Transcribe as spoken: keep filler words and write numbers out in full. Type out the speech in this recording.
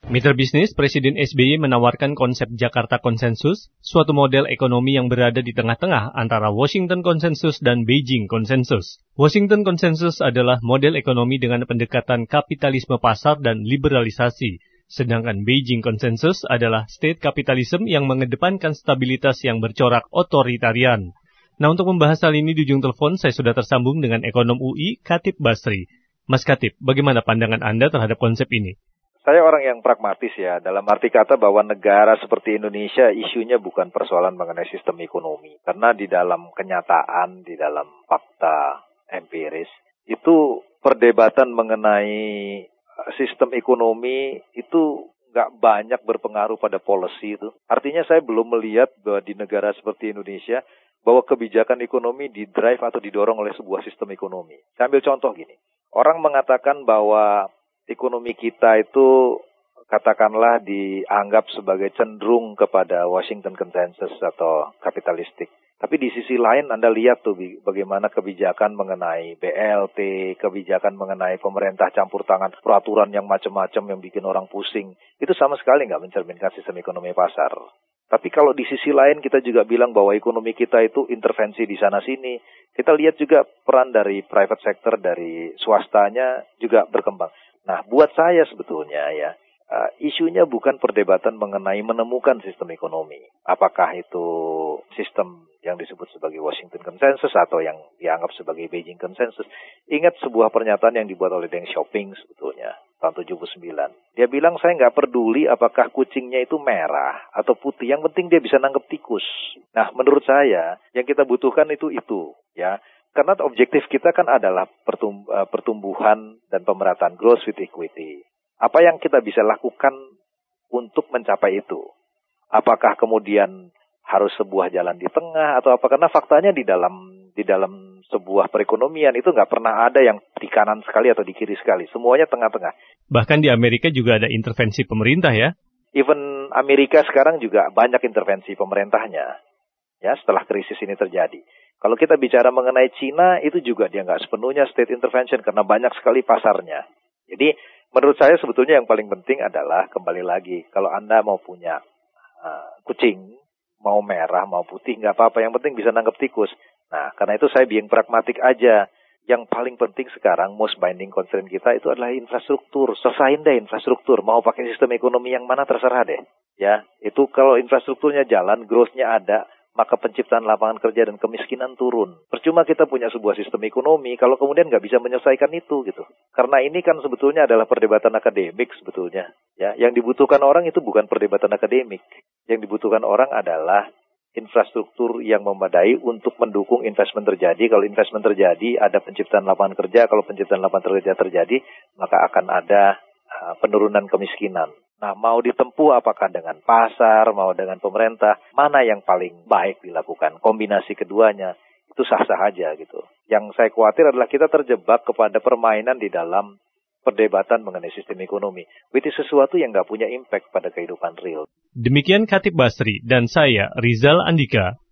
Mitra bisnis, Presiden S B Y menawarkan konsep Jakarta Konsensus, suatu model ekonomi yang berada di tengah-tengah antara Washington Konsensus dan Beijing Konsensus. Washington Konsensus adalah model ekonomi dengan pendekatan kapitalisme pasar dan liberalisasi, sedangkan Beijing Konsensus adalah state capitalism yang mengedepankan stabilitas yang bercorak otoritarian. Nah, untuk membahas hal ini di ujung telepon, saya sudah tersambung dengan ekonom U I, Khatib Basri. Mas Khatib, bagaimana pandangan Anda terhadap konsep ini? Saya orang yang pragmatis ya, dalam arti kata bahwa negara seperti Indonesia isunya bukan persoalan mengenai sistem ekonomi. Karena di dalam kenyataan, di dalam fakta empiris, itu perdebatan mengenai sistem ekonomi itu nggak banyak berpengaruh pada policy itu. Artinya saya belum melihat bahwa di negara seperti Indonesia, bahwa kebijakan ekonomi didrive atau didorong oleh sebuah sistem ekonomi. Saya ambil contoh gini, orang mengatakan bahwa ekonomi kita itu katakanlah dianggap sebagai cenderung kepada Washington Consensus atau kapitalistik. Tapi di sisi lain Anda lihat tuh bagaimana kebijakan mengenai B L T, kebijakan mengenai pemerintah campur tangan, peraturan yang macam-macam yang bikin orang pusing. Itu sama sekali nggak mencerminkan sistem ekonomi pasar. Tapi kalau di sisi lain kita juga bilang bahwa ekonomi kita itu intervensi di sana-sini, kita lihat juga peran dari private sector, dari swastanya juga berkembang. Nah, buat saya sebetulnya ya, uh, isunya bukan perdebatan mengenai menemukan sistem ekonomi. Apakah itu sistem yang disebut sebagai Washington Consensus atau yang dianggap sebagai Beijing Consensus. Ingat sebuah pernyataan yang dibuat oleh Deng Xiaoping sebetulnya, tahun tujuh puluh sembilan. Dia bilang, saya nggak peduli apakah kucingnya itu merah atau putih, yang penting dia bisa nangkep tikus. Nah, menurut saya, yang kita butuhkan itu itu, ya. Karena objektif kita kan adalah pertumbuhan dan pemerataan, growth with equity. Apa yang kita bisa lakukan untuk mencapai itu? Apakah kemudian harus sebuah jalan di tengah atau apa? Karena faktanya di dalam di dalam sebuah perekonomian itu nggak pernah ada yang di kanan sekali atau di kiri sekali. Semuanya tengah-tengah. Bahkan di Amerika juga ada intervensi pemerintah ya? Even Amerika sekarang juga banyak intervensi pemerintahnya. Ya, setelah krisis ini terjadi. Kalau kita bicara mengenai Cina, itu juga dia nggak sepenuhnya state intervention karena banyak sekali pasarnya. Jadi, menurut saya sebetulnya yang paling penting adalah, kembali lagi, kalau Anda mau punya uh, kucing, mau merah, mau putih, nggak apa-apa. Yang penting bisa nangkep tikus. Nah, karena itu saya being pragmatik aja. Yang paling penting sekarang, most binding constraint kita itu adalah infrastruktur. Selesain deh infrastruktur. Mau pakai sistem ekonomi yang mana terserah deh. Ya, itu kalau infrastrukturnya jalan, growth-nya ada, maka penciptaan lapangan kerja dan kemiskinan turun. Percuma kita punya sebuah sistem ekonomi kalau kemudian nggak bisa menyelesaikan itu gitu. Karena ini kan sebetulnya adalah perdebatan akademik sebetulnya. Ya, yang dibutuhkan orang itu bukan perdebatan akademik. Yang dibutuhkan orang adalah infrastruktur yang memadai untuk mendukung investment terjadi. Kalau investment terjadi, ada penciptaan lapangan kerja. Kalau penciptaan lapangan kerja terjadi, maka akan ada uh, penurunan kemiskinan. Nah, mau ditempuh apakah dengan pasar, mau dengan pemerintah, mana yang paling baik dilakukan? Kombinasi keduanya, itu sah-sah aja gitu. Yang saya khawatir adalah kita terjebak kepada permainan di dalam perdebatan mengenai sistem ekonomi. Itu sesuatu yang nggak punya impact pada kehidupan real. Demikian Khatib Basri dan saya, Rizal Andika.